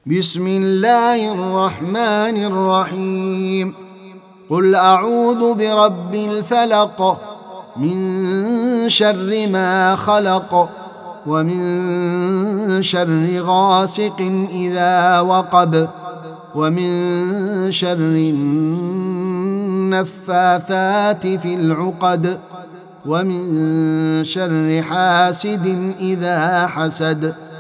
بسم الله الرحمن الرحيم. قل أعوذ برب الفلق، من شر ما خلق، ومن شر غاسق إذا وقب، ومن شر النفاثات في العقد، ومن شر حاسد إذا حسد.